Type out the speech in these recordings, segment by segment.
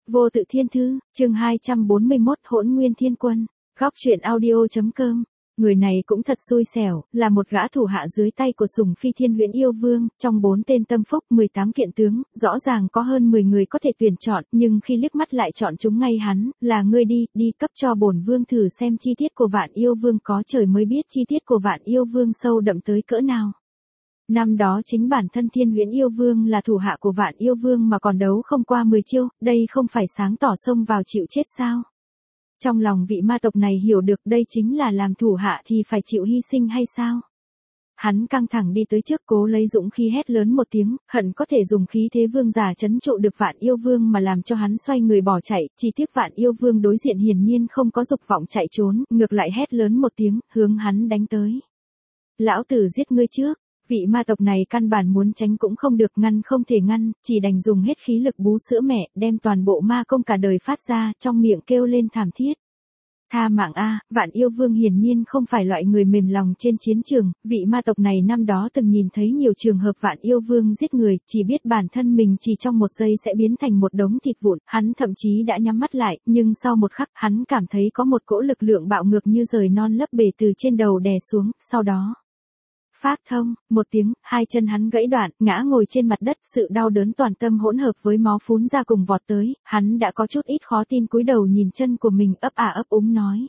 Vô tự thiên thư, chương 241 Hỗn Nguyên Thiên Quân, góc truyện audio.com. Người này cũng thật xui xẻo, là một gã thủ hạ dưới tay của Sùng Phi Thiên Huyễn Yêu Vương, trong 4 tên tâm phúc 18 kiện tướng, rõ ràng có hơn 10 người có thể tuyển chọn, nhưng khi liếc mắt lại chọn chúng ngay hắn, là ngươi đi cấp cho bổn vương thử xem chi tiết của Vạn Yêu Vương, có trời mới biết chi tiết của Vạn Yêu Vương sâu đậm tới cỡ nào. Năm đó chính bản thân Thiên Huyễn Yêu Vương là thủ hạ của Vạn Yêu Vương mà còn đấu không qua 10 chiêu, đây không phải sáng tỏ xông vào chịu chết sao? Trong lòng vị ma tộc này hiểu được đây chính là làm thủ hạ thì phải chịu hy sinh hay sao? Hắn căng thẳng đi tới trước, cố lấy dũng khí hét lớn một tiếng, hận có thể dùng khí thế vương giả trấn trụ được Vạn Yêu Vương mà làm cho hắn xoay người bỏ chạy, chỉ tiếc Vạn Yêu Vương đối diện hiển nhiên không có dục vọng chạy trốn, ngược lại hét lớn một tiếng, hướng hắn đánh tới. Lão tử giết ngươi trước. Vị ma tộc này căn bản muốn tránh cũng không được, ngăn không thể ngăn, chỉ đành dùng hết khí lực bú sữa mẹ, đem toàn bộ ma công cả đời phát ra, trong miệng kêu lên thảm thiết. Tha mạng a, Vạn Yêu Vương hiển nhiên không phải loại người mềm lòng trên chiến trường, vị ma tộc này năm đó từng nhìn thấy nhiều trường hợp Vạn Yêu Vương giết người, chỉ biết bản thân mình chỉ trong một giây sẽ biến thành một đống thịt vụn, hắn thậm chí đã nhắm mắt lại, nhưng sau một khắc, hắn cảm thấy có một cỗ lực lượng bạo ngược như rời non lấp bể từ trên đầu đè xuống, sau đó phát thông, một tiếng, hai chân hắn gãy đoạn, ngã ngồi trên mặt đất, sự đau đớn toàn tâm hỗn hợp với máu phún ra cùng vọt tới, hắn đã có chút ít khó tin cúi đầu nhìn chân của mình, ấp úng nói.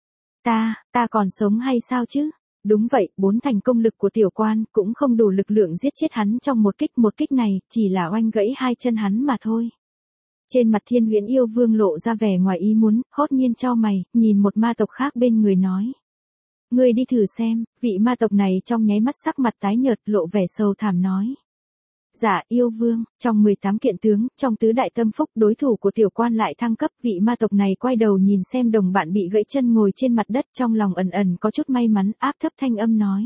Ta còn sống hay sao chứ? Đúng vậy, 4 thành công lực của tiểu quan cũng không đủ lực lượng giết chết hắn trong một kích này, chỉ là oanh gãy hai chân hắn mà thôi. Trên mặt Thiên Huyễn Yêu Vương lộ ra vẻ ngoài ý muốn, hốt nhiên chau mày, nhìn một ma tộc khác bên người nói. Ngươi đi thử xem, vị ma tộc này trong nháy mắt sắc mặt tái nhợt, lộ vẻ sầu thảm nói. Dạ Yêu Vương, trong 18 kiện tướng, trong tứ đại tâm phúc, đối thủ của tiểu quan lại thăng cấp, vị ma tộc này quay đầu nhìn xem đồng bạn bị gãy chân ngồi trên mặt đất, trong lòng ẩn có chút may mắn, áp thấp thanh âm nói.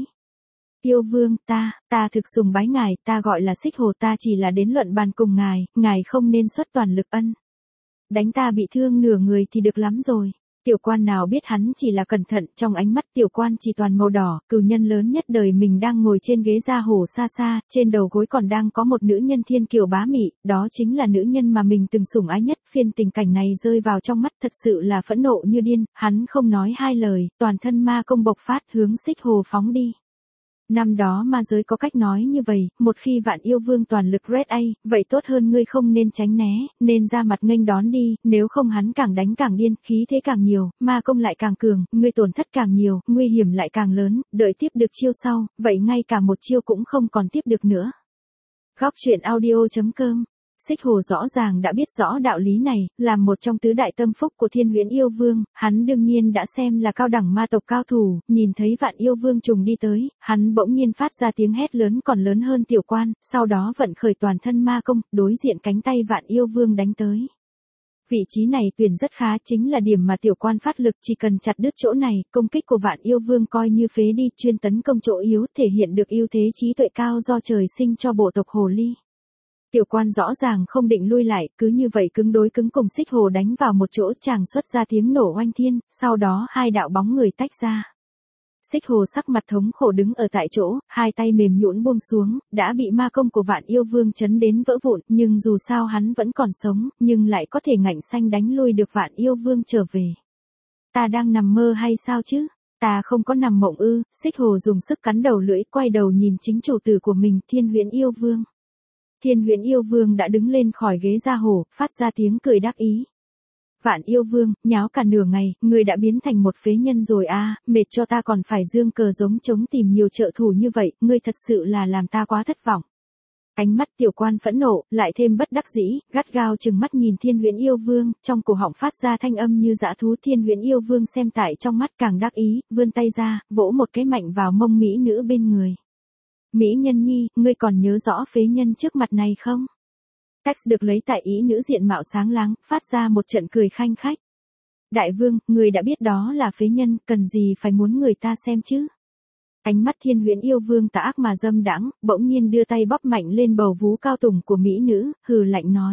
Yêu Vương, ta thực sùng bái ngài, ta gọi là Xích Hồ, ta chỉ là đến luận bàn cùng ngài không nên xuất toàn lực ân. Đánh ta bị thương nửa người thì được lắm rồi. Tiểu quan nào biết hắn chỉ là cẩn thận, trong ánh mắt tiểu quan chỉ toàn màu đỏ, cừu nhân lớn nhất đời mình đang ngồi trên ghế da hổ xa xa, trên đầu gối còn đang có một nữ nhân thiên kiều bá mị, đó chính là nữ nhân mà mình từng sủng ái nhất, phiên tình cảnh này rơi vào trong mắt thật sự là phẫn nộ như điên, hắn không nói hai lời, toàn thân ma công bộc phát hướng Xích Hồ phóng đi. Năm đó ma giới có cách nói như vậy, một khi Vạn Yêu Vương toàn lực Red A, vậy tốt hơn ngươi không nên tránh né, nên ra mặt nghênh đón đi, nếu không hắn càng đánh càng điên, khí thế càng nhiều, ma công lại càng cường, ngươi tổn thất càng nhiều, nguy hiểm lại càng lớn, đợi tiếp được chiêu sau, vậy ngay cả một chiêu cũng không còn tiếp được nữa. Góc truyện audio.com. Xích Hồ rõ ràng đã biết rõ đạo lý này, làm một trong tứ đại tâm phúc của Thiên Huyễn Yêu Vương, hắn đương nhiên đã xem là cao đẳng ma tộc cao thủ, nhìn thấy Vạn Yêu Vương trùng đi tới, hắn bỗng nhiên phát ra tiếng hét lớn còn lớn hơn tiểu quan, sau đó vận khởi toàn thân ma công, đối diện cánh tay Vạn Yêu Vương đánh tới. Vị trí này tuyển rất khá, chính là điểm mà tiểu quan phát lực, chỉ cần chặt đứt chỗ này, công kích của Vạn Yêu Vương coi như phế đi, chuyên tấn công chỗ yếu, thể hiện được ưu thế trí tuệ cao do trời sinh cho bộ tộc hồ ly. Tiểu quan rõ ràng không định lui lại, cứ như vậy cứng đối cứng cùng Xích Hồ đánh vào một chỗ, chàng xuất ra tiếng nổ oanh thiên, sau đó hai đạo bóng người tách ra. Xích Hồ sắc mặt thống khổ đứng ở tại chỗ, hai tay mềm nhũn buông xuống, đã bị ma công của Vạn Yêu Vương chấn đến vỡ vụn, nhưng dù sao hắn vẫn còn sống, nhưng lại có thể ngạnh xanh đánh lui được Vạn Yêu Vương trở về. Ta đang nằm mơ hay sao chứ? Ta không có nằm mộng ư? Xích Hồ dùng sức cắn đầu lưỡi, quay đầu nhìn chính chủ tử của mình, Thiên Huyễn Yêu Vương. Thiên Huyễn Yêu Vương đã đứng lên khỏi ghế da hổ, phát ra tiếng cười đắc ý. Vạn Yêu Vương, nháo cả nửa ngày, ngươi đã biến thành một phế nhân rồi a, mệt cho ta còn phải dương cờ giống trống tìm nhiều trợ thủ như vậy, ngươi thật sự là làm ta quá thất vọng. Ánh mắt tiểu quan phẫn nộ, lại thêm bất đắc dĩ, gắt gao chừng mắt nhìn Thiên Huyễn Yêu Vương, trong cổ họng phát ra thanh âm như dã thú. Thiên Huyễn Yêu Vương xem tại trong mắt càng đắc ý, vươn tay ra, vỗ một cái mạnh vào mông mỹ nữ bên người. Mỹ nhân nhi, ngươi còn nhớ rõ phế nhân trước mặt này không? Text được lấy tại ý nữ diện mạo sáng láng, phát ra một trận cười khanh khách. Đại vương, ngươi đã biết đó là phế nhân, cần gì phải muốn người ta xem chứ? Ánh mắt Thiên Huyễn Yêu Vương tà ác mà dâm đãng, bỗng nhiên đưa tay bóp mạnh lên bầu vú cao tùng của mỹ nữ, hừ lạnh nói.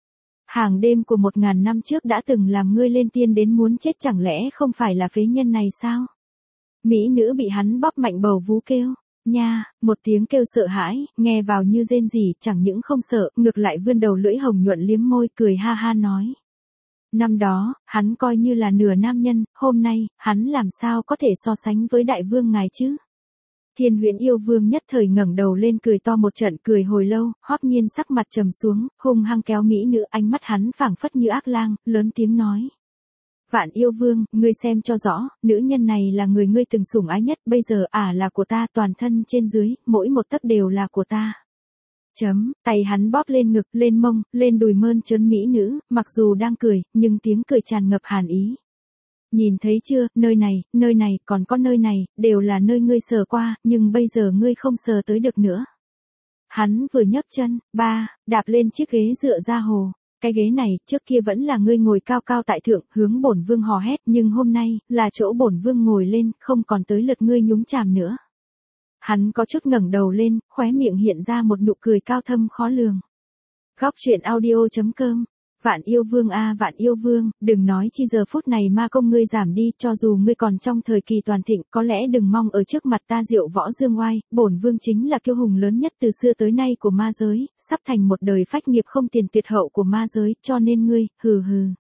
Hàng đêm của 1000 năm trước đã từng làm ngươi lên tiên đến muốn chết, chẳng lẽ không phải là phế nhân này sao? Mỹ nữ bị hắn bóp mạnh bầu vú kêu. Nha, một tiếng kêu sợ hãi, nghe vào như rên rỉ, chẳng những không sợ, ngược lại vươn đầu lưỡi hồng nhuận liếm môi, cười ha ha nói. Năm đó, hắn coi như là nửa nam nhân, hôm nay, hắn làm sao có thể so sánh với đại vương ngài chứ? Thiên Huyễn Yêu Vương nhất thời ngẩng đầu lên cười to một trận, cười hồi lâu, Hoắc Nhiên sắc mặt trầm xuống, hung hăng kéo mỹ nữ, ánh mắt hắn phảng phất như ác lang, lớn tiếng nói: Vạn Yêu Vương, ngươi xem cho rõ, nữ nhân này là người ngươi từng sủng ái nhất, bây giờ là của ta, toàn thân trên dưới, mỗi một tấc đều là của ta. Tay hắn bóp lên ngực, lên mông, lên đùi mơn trớn mỹ nữ, mặc dù đang cười, nhưng tiếng cười tràn ngập hàn ý. Nhìn thấy chưa, nơi này, còn có nơi này, đều là nơi ngươi sờ qua, nhưng bây giờ ngươi không sờ tới được nữa. Hắn vừa nhấc chân, đạp lên chiếc ghế dựa ra hồ. Cái ghế này, trước kia vẫn là ngươi ngồi cao cao tại thượng, hướng bổn vương hò hét, nhưng hôm nay, là chỗ bổn vương ngồi lên, không còn tới lượt ngươi nhúng chàm nữa. Hắn có chút ngẩng đầu lên, khóe miệng hiện ra một nụ cười cao thâm khó lường. Góc truyện audio.com. Vạn Yêu Vương Vạn Yêu Vương, đừng nói chi giờ phút này ma công ngươi giảm đi, cho dù ngươi còn trong thời kỳ toàn thịnh, có lẽ đừng mong ở trước mặt ta diệu võ dương oai, bổn vương chính là kiêu hùng lớn nhất từ xưa tới nay của ma giới, sắp thành một đời phách nghiệp không tiền tuyệt hậu của ma giới, cho nên ngươi, hừ.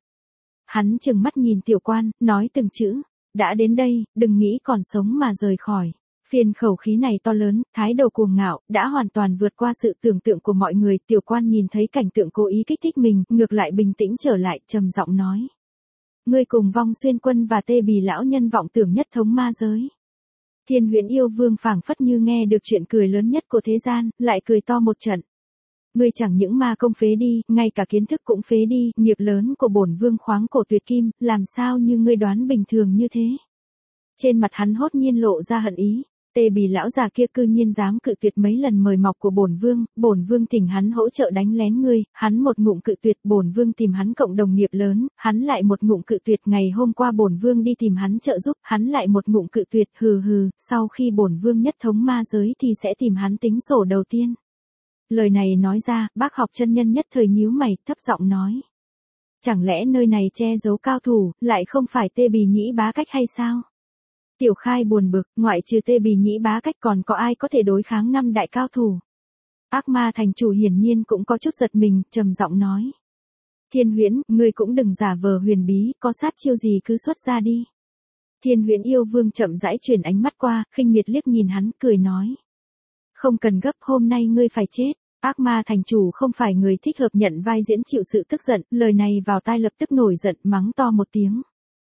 Hắn trừng mắt nhìn tiểu quan, nói từng chữ: đã đến đây, đừng nghĩ còn sống mà rời khỏi. Phiên khẩu khí này to lớn, thái độ cuồng ngạo, đã hoàn toàn vượt qua sự tưởng tượng của mọi người. Tiểu quan nhìn thấy cảnh tượng cố ý kích thích mình, ngược lại bình tĩnh trở lại, trầm giọng nói: ngươi cùng Vong Xuyên Quân và Tê Bì lão nhân vọng tưởng nhất thống ma giới. Thiên Huyễn Yêu Vương phảng phất như nghe được chuyện cười lớn nhất của thế gian, lại cười to một trận. Ngươi chẳng những ma công phế đi, ngay cả kiến thức cũng phế đi, nghiệp lớn của bổn vương khoáng cổ tuyệt kim, làm sao như ngươi đoán bình thường như thế. Trên mặt hắn hốt nhiên lộ ra hận ý. Tê Bì lão già kia cư nhiên dám cự tuyệt mấy lần mời mọc của bổn vương thỉnh hắn hỗ trợ đánh lén ngươi, hắn một ngụm cự tuyệt, bổn vương tìm hắn cộng đồng nghiệp lớn, hắn lại một ngụm cự tuyệt, ngày hôm qua bổn vương đi tìm hắn trợ giúp, hắn lại một ngụm cự tuyệt, hừ, sau khi bổn vương nhất thống ma giới thì sẽ tìm hắn tính sổ đầu tiên. Lời này nói ra, Bác Học chân nhân nhất thời nhíu mày, thấp giọng nói: chẳng lẽ nơi này che giấu cao thủ, lại không phải Tê Bì Nhĩ Bá Cách hay sao? Tiểu Khai buồn bực, ngoại trừ Tê Bì Nhĩ Bá Cách còn có ai có thể đối kháng năm đại cao thủ? Ác Ma thành chủ hiển nhiên cũng có chút giật mình, trầm giọng nói: Thiên Huyễn, ngươi cũng đừng giả vờ huyền bí, có sát chiêu gì cứ xuất ra đi. Thiên Huyễn Yêu Vương chậm rãi chuyển ánh mắt qua, khinh miệt liếc nhìn hắn, cười nói: không cần gấp, hôm nay ngươi phải chết. Ác Ma thành chủ không phải người thích hợp nhận vai diễn chịu sự tức giận, lời này vào tai lập tức nổi giận, mắng to một tiếng: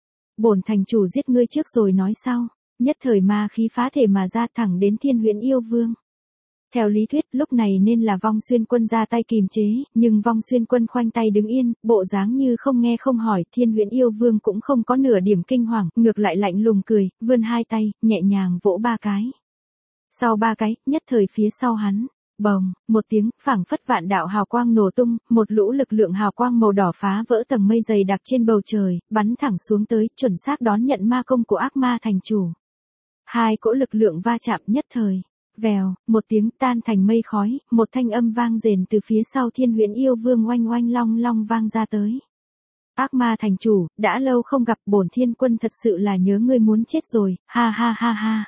bổn thành chủ giết ngươi trước rồi nói sau. Nhất thời ma khí phá thể mà ra, thẳng đến Thiên Huyễn Yêu Vương. Theo lý thuyết, lúc này nên là Vong Xuyên Quân ra tay kìm chế, nhưng Vong Xuyên Quân khoanh tay đứng yên, bộ dáng như không nghe không hỏi. Thiên Huyễn Yêu Vương cũng không có nửa điểm kinh hoàng, ngược lại lạnh lùng cười, vươn hai tay, nhẹ nhàng vỗ ba cái. Sau ba cái, nhất thời phía sau hắn, bồng, một tiếng, phảng phất vạn đạo hào quang nổ tung, một lũ lực lượng hào quang màu đỏ phá vỡ tầng mây dày đặc trên bầu trời, bắn thẳng xuống tới, chuẩn xác đón nhận ma công của Ác Ma thành chủ. Hai cỗ lực lượng va chạm nhất thời, vèo, một tiếng tan thành mây khói, một thanh âm vang rền từ phía sau Thiên Huyễn Yêu Vương oanh oanh long long vang ra tới. Ác Ma thành chủ, đã lâu không gặp, bổn Thiên Quân thật sự là nhớ ngươi muốn chết rồi, ha ha ha ha.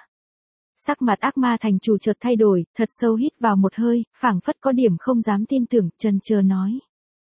Sắc mặt Ác Ma thành chủ chợt thay đổi, thật sâu hít vào một hơi, phảng phất có điểm không dám tin tưởng, chần chờ nói: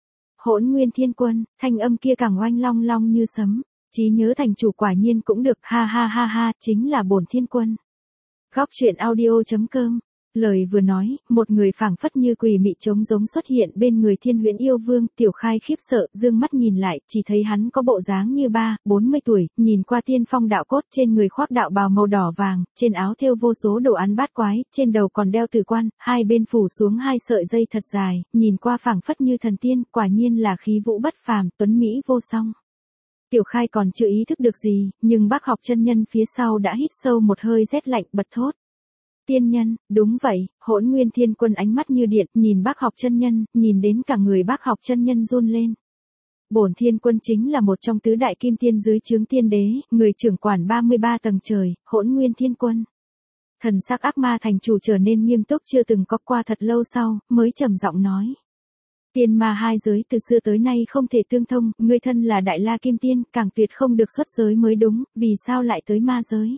Hỗn Nguyên Thiên Quân. Thanh âm kia càng oanh long long như sấm. Trí nhớ thành chủ quả nhiên cũng được, ha ha ha ha, chính là bổn Thiên Quân. Góc truyện audio.com. Lời vừa nói, một người phảng phất như quỷ mị trống giống xuất hiện bên người Thiên Huyễn Yêu Vương. Tiểu Khai khiếp sợ, dương mắt nhìn lại, chỉ thấy hắn có bộ dáng như 40 tuổi, nhìn qua tiên phong đạo cốt, trên người khoác đạo bào màu đỏ vàng, trên áo thêu vô số đồ án bát quái, trên đầu còn đeo tử quan, hai bên phủ xuống hai sợi dây thật dài, nhìn qua phảng phất như thần tiên, quả nhiên là khí vũ bất phàm, tuấn mỹ vô song. Tiểu Khai còn chưa ý thức được gì, nhưng Bác Học chân nhân phía sau đã hít sâu một hơi rét lạnh, bật thốt: tiên nhân, đúng vậy. Hỗn Nguyên Thiên Quân ánh mắt như điện, nhìn Bác Học chân nhân, nhìn đến cả người Bác Học chân nhân run lên. Bổn Thiên Quân chính là một trong tứ đại kim tiên dưới trướng tiên đế, người trưởng quản 33 tầng trời, Hỗn Nguyên Thiên Quân. Thần sắc Ác Ma thành chủ trở nên nghiêm túc chưa từng có qua, thật lâu sau, mới trầm giọng nói: tiên ma hai giới từ xưa tới nay không thể tương thông, ngươi thân là Đại La Kim Tiên, càng tuyệt không được xuất giới mới đúng, vì sao lại tới ma giới?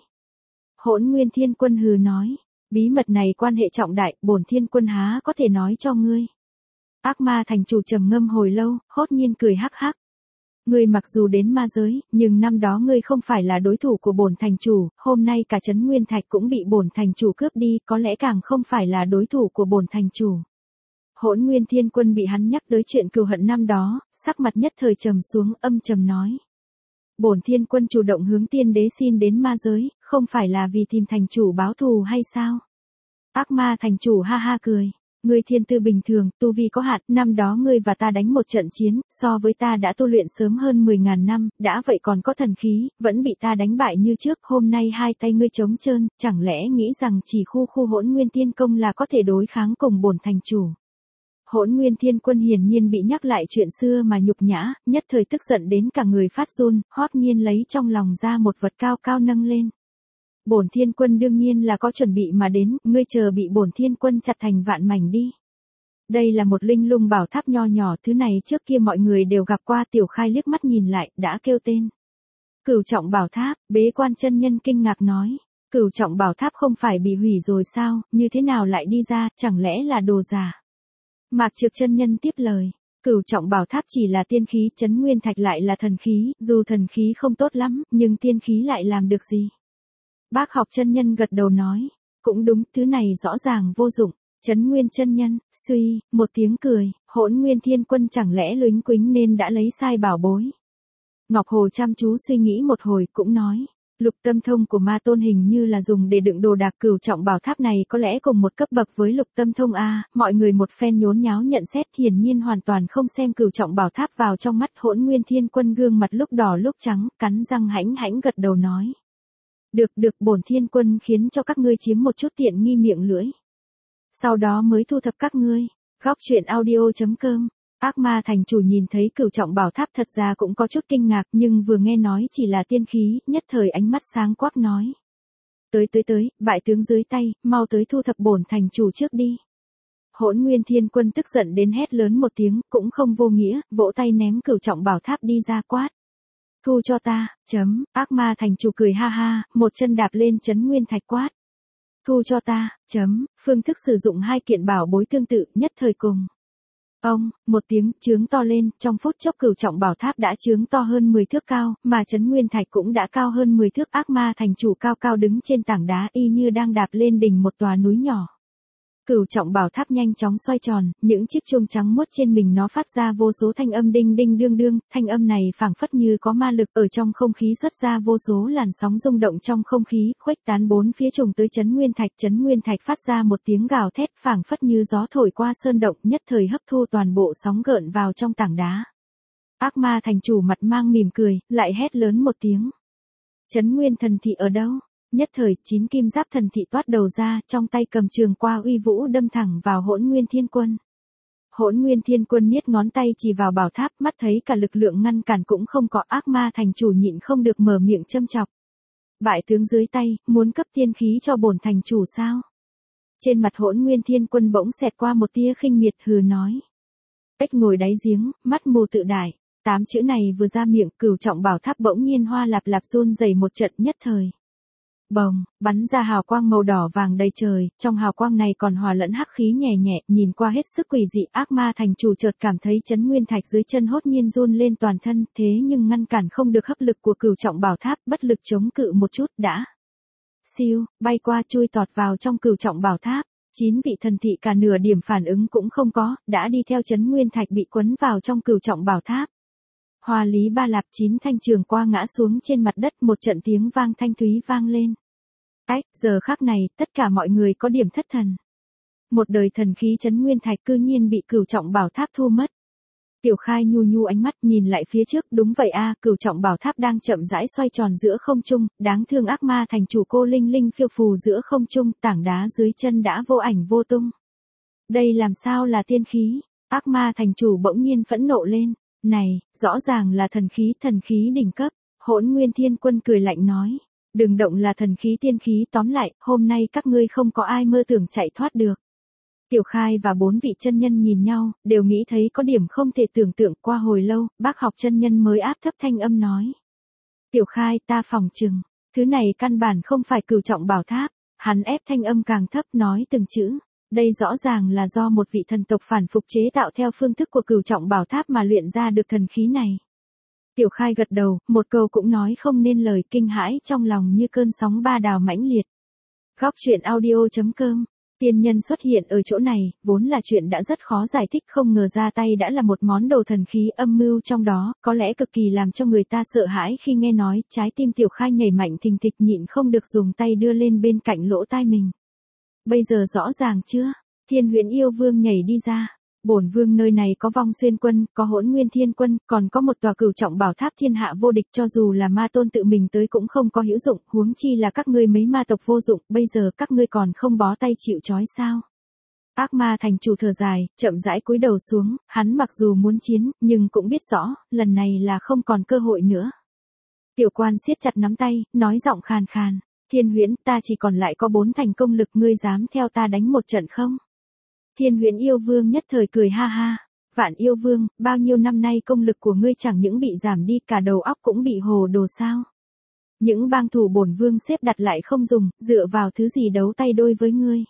Hỗn Nguyên Thiên Quân hừ nói: bí mật này quan hệ trọng đại, bổn Thiên Quân há có thể nói cho ngươi. Ác Ma thành chủ trầm ngâm hồi lâu, hốt nhiên cười hắc hắc. Ngươi mặc dù đến ma giới, nhưng năm đó ngươi không phải là đối thủ của bổn thành chủ, hôm nay cả trấn Nguyên Thạch cũng bị bổn thành chủ cướp đi, có lẽ càng không phải là đối thủ của bổn thành chủ. Hỗn Nguyên Thiên Quân bị hắn nhắc tới chuyện cừu hận năm đó, sắc mặt nhất thời trầm xuống, âm trầm nói. Bổn Thiên Quân chủ động hướng tiên đế xin đến ma giới, không phải là vì tìm thành chủ báo thù hay sao? Ác ma thành chủ ha ha cười. Ngươi thiên tư bình thường, tu vi có hạn, năm đó ngươi và ta đánh một trận chiến, so với ta đã tu luyện sớm hơn 10.000 năm, đã vậy còn có thần khí, vẫn bị ta đánh bại như trước, hôm nay hai tay ngươi trống trơn, chẳng lẽ nghĩ rằng chỉ khu Hỗn Nguyên Tiên Công là có thể đối kháng cùng bổn thành chủ. Hỗn Nguyên Thiên Quân hiển nhiên bị nhắc lại chuyện xưa mà nhục nhã, nhất thời tức giận đến cả người phát run, Hoắc Nhiên lấy trong lòng ra một vật cao cao nâng lên. Bổn Thiên Quân đương nhiên là có chuẩn bị mà đến, ngươi chờ bị bổn Thiên Quân chặt thành vạn mảnh đi. Đây là một linh lung bảo tháp nho nhỏ, thứ này trước kia mọi người đều gặp qua. Tiểu Khai liếc mắt nhìn lại, đã kêu tên. Cửu trọng bảo tháp, Bế Quan chân nhân kinh ngạc nói. Cửu trọng bảo tháp không phải bị hủy rồi sao, như thế nào lại đi ra, chẳng lẽ là đồ giả? Mạc Trực chân nhân tiếp lời. Cửu trọng bảo tháp chỉ là tiên khí, trấn Nguyên Thạch lại là thần khí, dù thần khí không tốt lắm, nhưng tiên khí lại làm được gì? Bác Học chân nhân gật đầu nói, cũng đúng, thứ này rõ ràng vô dụng. Trấn Nguyên chân nhân, suy, một tiếng cười, Hỗn Nguyên Thiên Quân chẳng lẽ luính quính nên đã lấy sai bảo bối. Ngọc Hồ chăm chú suy nghĩ một hồi cũng nói, Lục Tâm Thông của Ma Tôn hình như là dùng để đựng đồ đạc. Cửu trọng bảo tháp này có lẽ cùng một cấp bậc với Lục Tâm Thông a. Mọi người một phen nhốn nháo nhận xét, hiển nhiên hoàn toàn không xem cửu trọng bảo tháp vào trong mắt. Hỗn Nguyên Thiên Quân gương mặt lúc đỏ lúc trắng, cắn răng hãnh hãnh gật đầu nói. Được, bổn Thiên Quân khiến cho các ngươi chiếm một chút tiện nghi miệng lưỡi. Sau đó mới thu thập các ngươi. Góc truyện audio.com. Ác ma thành chủ nhìn thấy cửu trọng bảo tháp thật ra cũng có chút kinh ngạc, nhưng vừa nghe nói chỉ là tiên khí, nhất thời ánh mắt sáng quắc nói. Tới, bại tướng dưới tay, mau tới thu thập bổn thành chủ trước đi. Hỗn Nguyên Thiên Quân tức giận đến hét lớn một tiếng, cũng không vô nghĩa, vỗ tay ném cửu trọng bảo tháp đi ra quát. Thu cho ta, ác ma thành chủ cười ha ha, một chân đạp lên trấn Nguyên Thạch quát. Thu cho ta, phương thức sử dụng hai kiện bảo bối tương tự, nhất thời cùng. Ông, một tiếng, chướng to lên, trong phút chốc cửu trọng bảo tháp đã chướng to hơn 10 thước cao, mà trấn Nguyên Thạch cũng đã cao hơn 10 thước. Ác ma thành chủ cao cao đứng trên tảng đá y như đang đạp lên đỉnh một tòa núi nhỏ. Cửu trọng bảo tháp nhanh chóng xoay tròn, những chiếc chuông trắng muốt trên mình nó phát ra vô số thanh âm đinh đinh đương đương, thanh âm này phảng phất như có ma lực, ở trong không khí xuất ra vô số làn sóng rung động trong không khí, khuếch tán bốn phía trùng tới trấn Nguyên Thạch. Trấn Nguyên Thạch phát ra một tiếng gào thét phảng phất như gió thổi qua sơn động, nhất thời hấp thu toàn bộ sóng gợn vào trong tảng đá. Ác ma thành chủ mặt mang mỉm cười, lại hét lớn một tiếng. Trấn Nguyên thần thị ở đâu? Nhất thời, 9 kim giáp thần thị toát đầu ra, trong tay cầm trường qua uy vũ đâm thẳng vào Hỗn Nguyên Thiên Quân. Hỗn Nguyên Thiên Quân niết ngón tay chỉ vào bảo tháp, mắt thấy cả lực lượng ngăn cản cũng không có. Ác ma thành chủ nhịn không được mở miệng châm chọc. Bại tướng dưới tay, muốn cấp tiên khí cho bổn thành chủ sao? Trên mặt Hỗn Nguyên Thiên Quân bỗng xẹt qua một tia khinh miệt, hừ nói. Ếch ngồi đáy giếng, mắt mù tự đại. 8 chữ này vừa ra miệng, cửu trọng bảo tháp bỗng nhiên hoa lạp lạp run rẩy một trận, nhất thời. Bồng, bắn ra hào quang màu đỏ vàng đầy trời, trong hào quang này còn hòa lẫn hắc khí nhẹ nhẹ, nhìn qua hết sức quỷ dị. Ác ma thành chủ chợt cảm thấy trấn Nguyên Thạch dưới chân hốt nhiên run lên toàn thân, thế nhưng ngăn cản không được hấp lực của cửu trọng bảo tháp, bất lực chống cự một chút đã. Siêu, bay qua chui tọt vào trong cửu trọng bảo tháp. 9 vị thần thị cả nửa điểm phản ứng cũng không có, đã đi theo trấn Nguyên Thạch bị quấn vào trong cửu trọng bảo tháp. Hoa lý ba lạp, 9 thanh trường qua ngã xuống trên mặt đất, một trận tiếng vang thanh thúy vang lên. Giờ khắc này, tất cả mọi người có điểm thất thần. Một đời thần khí trấn Nguyên Thạch cư nhiên bị cửu trọng bảo tháp thu mất. Tiểu Khai nhu nhu ánh mắt nhìn lại phía trước, đúng vậy a, cửu trọng bảo tháp đang chậm rãi xoay tròn giữa không trung, đáng thương ác ma thành chủ cô linh linh phiêu phù giữa không trung, tảng đá dưới chân đã vô ảnh vô tung. Đây làm sao là tiên khí? Ác ma thành chủ bỗng nhiên phẫn nộ lên. Này, rõ ràng là thần khí đỉnh cấp. Hỗn Nguyên Thiên Quân cười lạnh nói. Đừng động là thần khí tiên khí, tóm lại, hôm nay các ngươi không có ai mơ tưởng chạy thoát được. Tiểu Khai và 4 vị chân nhân nhìn nhau, đều nghĩ thấy có điểm không thể tưởng tượng. Qua hồi lâu, Bác Học chân nhân mới áp thấp thanh âm nói. Tiểu Khai, ta phòng chừng, thứ này căn bản không phải cửu trọng bảo tháp. Hắn ép thanh âm càng thấp nói từng chữ. Đây rõ ràng là do một vị thần tộc phản phục chế tạo theo phương thức của cửu trọng bảo tháp mà luyện ra được thần khí này. Tiểu Khai gật đầu, một câu cũng nói không nên lời, kinh hãi trong lòng như cơn sóng ba đào mãnh liệt. Góc truyện audio.com. Tiên nhân xuất hiện ở chỗ này, vốn là chuyện đã rất khó giải thích, không ngờ ra tay đã là một món đồ thần khí, âm mưu trong đó, có lẽ cực kỳ làm cho người ta sợ hãi. Khi nghe nói, trái tim Tiểu Khai nhảy mạnh thình thịch, nhịn không được dùng tay đưa lên bên cạnh lỗ tai mình. Bây giờ rõ ràng chưa? Thiên Huyễn Yêu Vương nhảy đi ra. Bổn vương nơi này có Vong Xuyên Quân, có Hỗn Nguyên Thiên Quân, còn có một tòa Cửu Trọng Bảo Tháp thiên hạ vô địch, cho dù là ma tôn tự mình tới cũng không có hữu dụng, huống chi là các ngươi mấy ma tộc vô dụng, bây giờ các ngươi còn không bó tay chịu trói sao? Ác ma thành chủ thở dài, chậm rãi cúi đầu xuống, hắn mặc dù muốn chiến, nhưng cũng biết rõ, lần này là không còn cơ hội nữa. Tiểu Quan siết chặt nắm tay, nói giọng khàn khàn, Thiên Huyễn, ta chỉ còn lại có 4 thành công lực, ngươi dám theo ta đánh một trận không? Thiên Huyễn Yêu Vương nhất thời cười ha ha. Vạn Yêu Vương, bao nhiêu năm nay công lực của ngươi chẳng những bị giảm đi, cả đầu óc cũng bị hồ đồ sao? Những bang thủ bổn vương xếp đặt lại không dùng, dựa vào thứ gì đấu tay đôi với ngươi?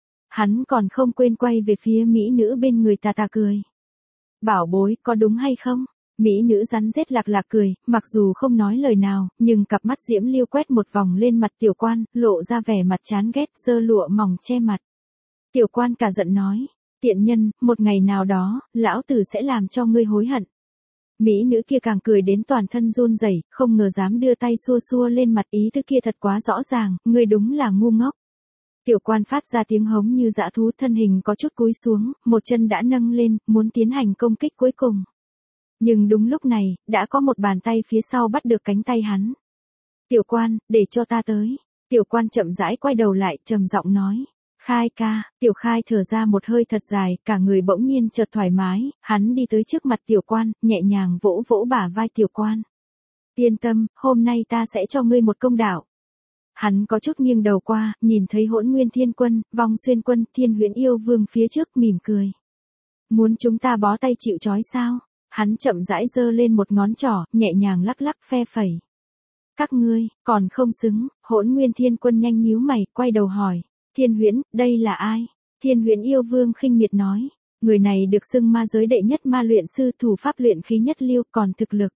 Hắn còn không quên quay về phía mỹ nữ bên người tà cười. Bảo bối, có đúng hay không? Mỹ nữ rắn rết lạc lạc cười, mặc dù không nói lời nào, nhưng cặp mắt diễm liêu quét một vòng lên mặt Tiểu Quan, lộ ra vẻ mặt chán ghét, giơ lụa mỏng che mặt. Tiểu Quan cả giận nói, tiện nhân, một ngày nào đó, lão tử sẽ làm cho ngươi hối hận. Mỹ nữ kia càng cười đến toàn thân run rẩy, không ngờ dám đưa tay xua xua lên mặt, ý tứ kia thật quá rõ ràng, ngươi đúng là ngu ngốc. Tiểu Quan phát ra tiếng hống như dã thú, thân hình có chút cúi xuống, một chân đã nâng lên, muốn tiến hành công kích cuối cùng. Nhưng đúng lúc này, đã có một bàn tay phía sau bắt được cánh tay hắn. Tiểu Quan, để cho ta tới. Tiểu Quan chậm rãi quay đầu lại, trầm giọng nói. Khai ca, Tiểu Khai thở ra một hơi thật dài, cả người bỗng nhiên chợt thoải mái, hắn đi tới trước mặt Tiểu Quan, nhẹ nhàng vỗ vỗ bả vai Tiểu Quan. Yên tâm, hôm nay ta sẽ cho ngươi một công đạo. Hắn có chút nghiêng đầu qua, nhìn thấy Hỗn Nguyên Thiên Quân, Vong Xuyên Quân, Thiên Huyễn Yêu Vương phía trước, mỉm cười. Muốn chúng ta bó tay chịu trói sao? Hắn chậm rãi giơ lên một ngón trỏ, nhẹ nhàng lắc lắc phe phẩy. Các ngươi, còn không xứng. Hỗn Nguyên Thiên Quân nhanh nhíu mày, quay đầu hỏi. Thiên Huyễn, đây là ai? Thiên Huyễn Yêu Vương khinh miệt nói. Người này được xưng ma giới đệ nhất ma luyện sư, thủ pháp luyện khí nhất lưu, còn thực lực.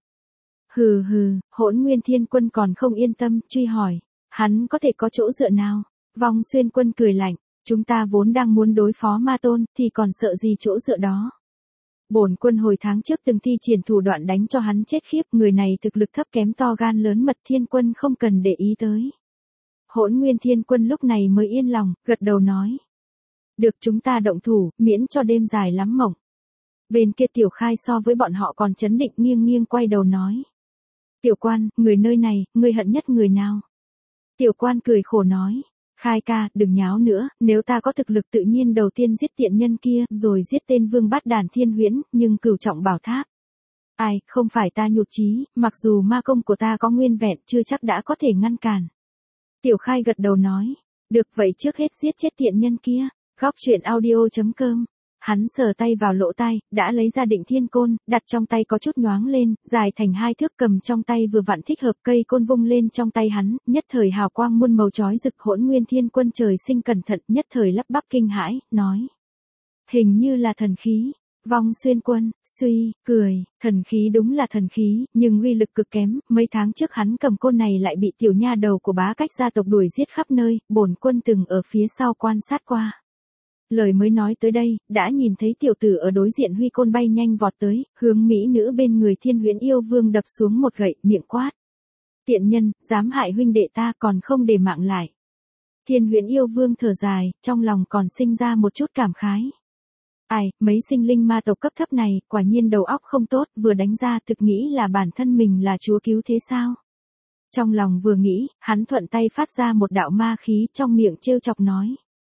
Hừ hừ, Hỗn Nguyên Thiên Quân còn không yên tâm, truy hỏi. Hắn có thể có chỗ dựa nào? Vong Xuyên Quân cười lạnh. Chúng ta vốn đang muốn đối phó ma tôn, thì còn sợ gì chỗ dựa đó? Bổn quân hồi tháng trước từng thi triển thủ đoạn đánh cho hắn chết khiếp, người này thực lực thấp kém, to gan lớn mật, Thiên Quân không cần để ý tới. Hỗn Nguyên Thiên Quân lúc này mới yên lòng, gật đầu nói. Được, chúng ta động thủ, miễn cho đêm dài lắm mộng. Bên kia Tiểu Khai so với bọn họ còn chấn định, nghiêng nghiêng quay đầu nói. Tiểu Quan, người nơi này, ngươi hận nhất người nào? Tiểu Quan cười khổ nói. Khai ca, đừng nháo nữa, nếu ta có thực lực tự nhiên đầu tiên giết tiện nhân kia, rồi giết tên vương bát đàn Thiên Huyễn, nhưng Cửu Trọng Bảo Tháp. Ai, không phải ta nhụt chí, mặc dù ma công của ta có nguyên vẹn, chưa chắc đã có thể ngăn cản. Tiểu Khai gật đầu nói. Được, vậy trước hết giết chết tiện nhân kia. Góc truyện audio.com. Hắn sờ tay vào lỗ tai, đã lấy ra Định Thiên Côn, đặt trong tay có chút nhoáng lên, dài thành 2 thước, cầm trong tay vừa vặn thích hợp, cây côn vung lên trong tay hắn, nhất thời hào quang muôn màu chói rực. Hỗn Nguyên Thiên Quân trời sinh cẩn thận, nhất thời lắp bắp kinh hãi, nói. Hình như là thần khí. Vong Xuyên Quân, suy, cười, thần khí đúng là thần khí, nhưng uy lực cực kém, mấy tháng trước hắn cầm côn này lại bị tiểu nha đầu của bá cách gia tộc đuổi giết khắp nơi, bổn quân từng ở phía sau quan sát qua. Lời mới nói tới đây, đã nhìn thấy tiểu tử ở đối diện huy côn bay nhanh vọt tới, hướng mỹ nữ bên người Thiên Huyễn Yêu Vương đập xuống một gậy, miệng quát. Tiện nhân, dám hại huynh đệ ta, còn không để mạng lại. Thiên Huyễn Yêu Vương thở dài, trong lòng còn sinh ra một chút cảm khái. Ai, mấy sinh linh ma tộc cấp thấp này, quả nhiên đầu óc không tốt, vừa đánh ra thực nghĩ là bản thân mình là chúa cứu thế sao? Trong lòng vừa nghĩ, hắn thuận tay phát ra một đạo ma khí, trong miệng trêu chọc nói.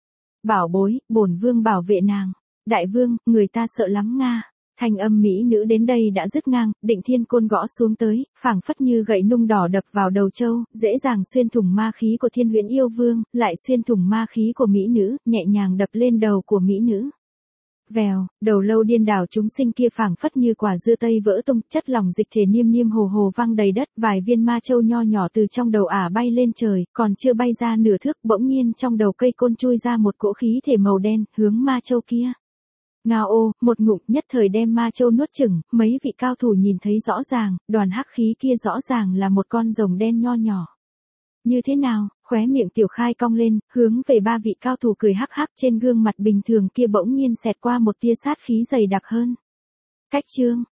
Bảo bối, bổn vương bảo vệ nàng. Đại vương, người ta sợ lắm nga. Thanh âm mỹ nữ đến đây đã dứt ngang, Định Thiên Côn gõ xuống tới, phảng phất như gậy nung đỏ đập vào đầu trâu, dễ dàng xuyên thủng ma khí của Thiên Huyễn Yêu Vương, lại xuyên thủng ma khí của mỹ nữ, nhẹ nhàng đập lên đầu của mỹ nữ. Vèo, đầu lâu điên đảo chúng sinh kia phảng phất như quả dưa tây vỡ tung, chất lỏng dịch thể niêm niêm hồ hồ văng đầy đất, vài viên ma châu nho nhỏ từ trong đầu ả bay lên trời, còn chưa bay ra nửa thước, bỗng nhiên trong đầu cây côn chui ra một cỗ khí thể màu đen, hướng ma châu kia. Ngao ô, một ngụm nhất thời đem ma châu nuốt chửng, mấy vị cao thủ nhìn thấy rõ ràng, đoàn hắc khí kia rõ ràng là một con rồng đen nho nhỏ. Như thế nào, khóe miệng Tiểu Khai cong lên, hướng về ba vị cao thủ cười hắc hắc, trên gương mặt bình thường kia bỗng nhiên xẹt qua một tia sát khí dày đặc hơn. Cách chương